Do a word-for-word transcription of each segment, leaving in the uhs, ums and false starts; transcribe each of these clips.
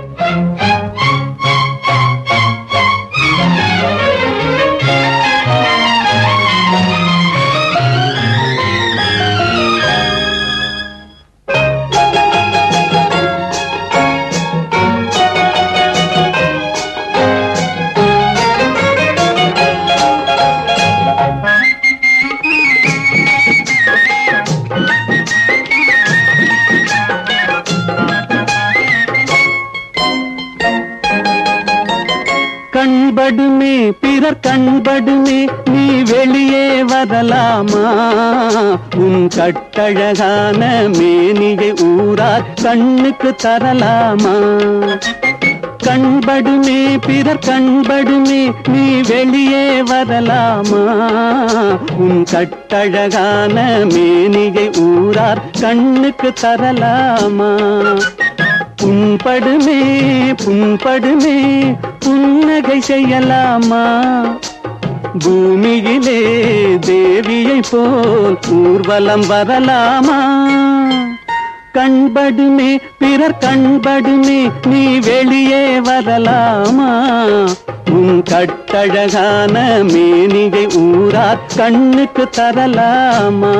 கண்படுமே பிறர் கண்படுமே நீ வெளியே வரலாமா? உன் கட்டழகான மேனியை ஊரார் கண்ணுக்கு தரலாமா? கண்படுமே பிறர் கண்படுமே நீ வெளியே வரலாமா? உன் கட்டழகான மேனியை ஊரார் கண்ணுக்கு தரலாமா? புண்படுமே புண்படுமே புன்னகை செய்யலாமா? பூமியிலே தேவியை போல் ஊர்வலம் வரலாமா? கண்படுமே பிறர் கண்படுமே நீ வெளியே வரலாமா? உன் கட்டழகான மேனியை ஊரார் கண்ணுக்கு தரலாமா?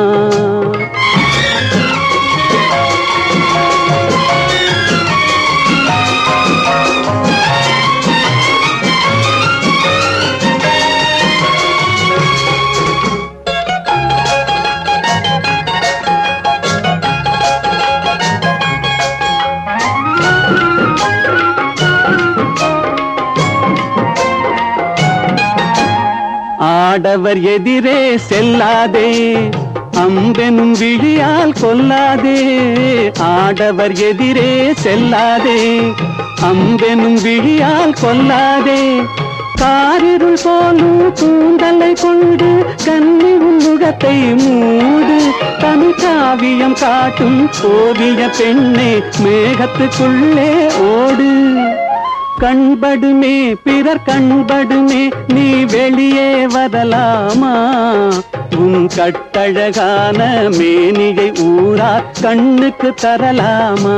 ஆடவர் எதிரே செல்லாதே, அம்பெனும் விழியால் கொல்லாதே. ஆடவர் எதிரே செல்லாதே, அம்பெனும் விழியால் கொல்லாதே. காரிருள் போலும் கூந்தலை கொண்டு கன்னி முகத்தை மூடு. தமிழ் காவியம் காட்டும் ஓவிய பெண்ணே மேகத்துக்குள்ளே ஓடு. கண்படுமே பிறர் கண்படுமே நீ வெளியே வரலாமா? உன் கட்டழகான மேனியை ஊரார் கண்ணுக்கு தரலாமா?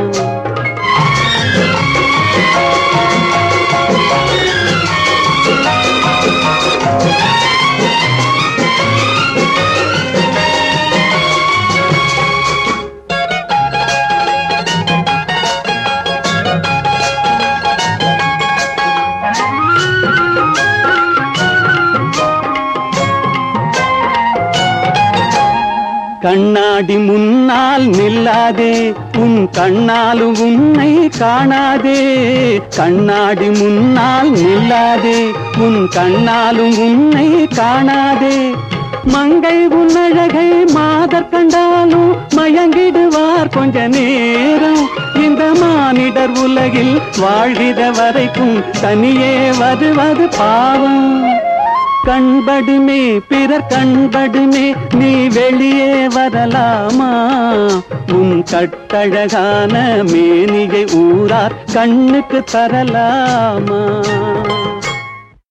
கண்ணாடி முன்னால் நில்லாதே, உன் கண்ணாலும் உன்னை காணாதே. கண்ணாடி முன்னால் நில்லாதே, உன் கண்ணாலும் உன்னை காணாதே. மங்கை உன்னழகை மாதர் கண்டாலும் மயங்கிடுவார் கொஞ்ச நேரம். இந்த மானிடர் உலகில் வாழ்கிற வரைக்கும் தனியே வருவது பாவம். கண்படுமே பிறர் கண்படுமே நீ வெளியே வரலாமா? உன் கட்டழகான மேனியை ஊரார் கண்ணுக்கு தரலாமா?